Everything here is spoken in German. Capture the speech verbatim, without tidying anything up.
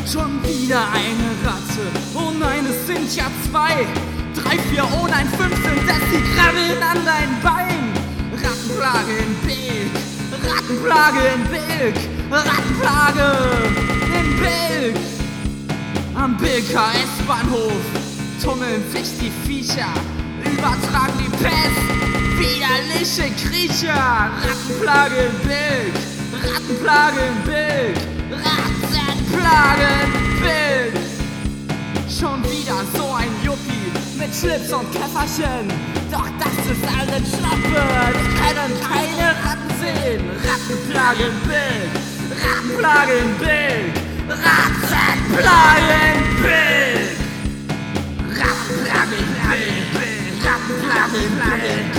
Schon wieder eine Ratte, oh nein, es sind ja zwei. Drei, vier und ein Fünf sind das, die krabbeln an dein Bein. Rattenplage in Bilk, Rattenplage in Bilk, Rattenplage in Bilk. Am Bilker S-Bahnhof tummeln sich die Viecher, übertragen die Pest, widerliche Kriecher. Rattenplage in Bilk, Rattenplage in Bilk, Rattenplage in Bilk. Schon wieder so ein Juppie mit Schlips und Käfferchen, doch das ist alles Schlappe, wir können keine Ratten sehen. Rattenplage in Bilk, Rattenplage in Bilk, Rattenplage in Bilk, Rattenplage in Bilk, Rattenplage in Bilk.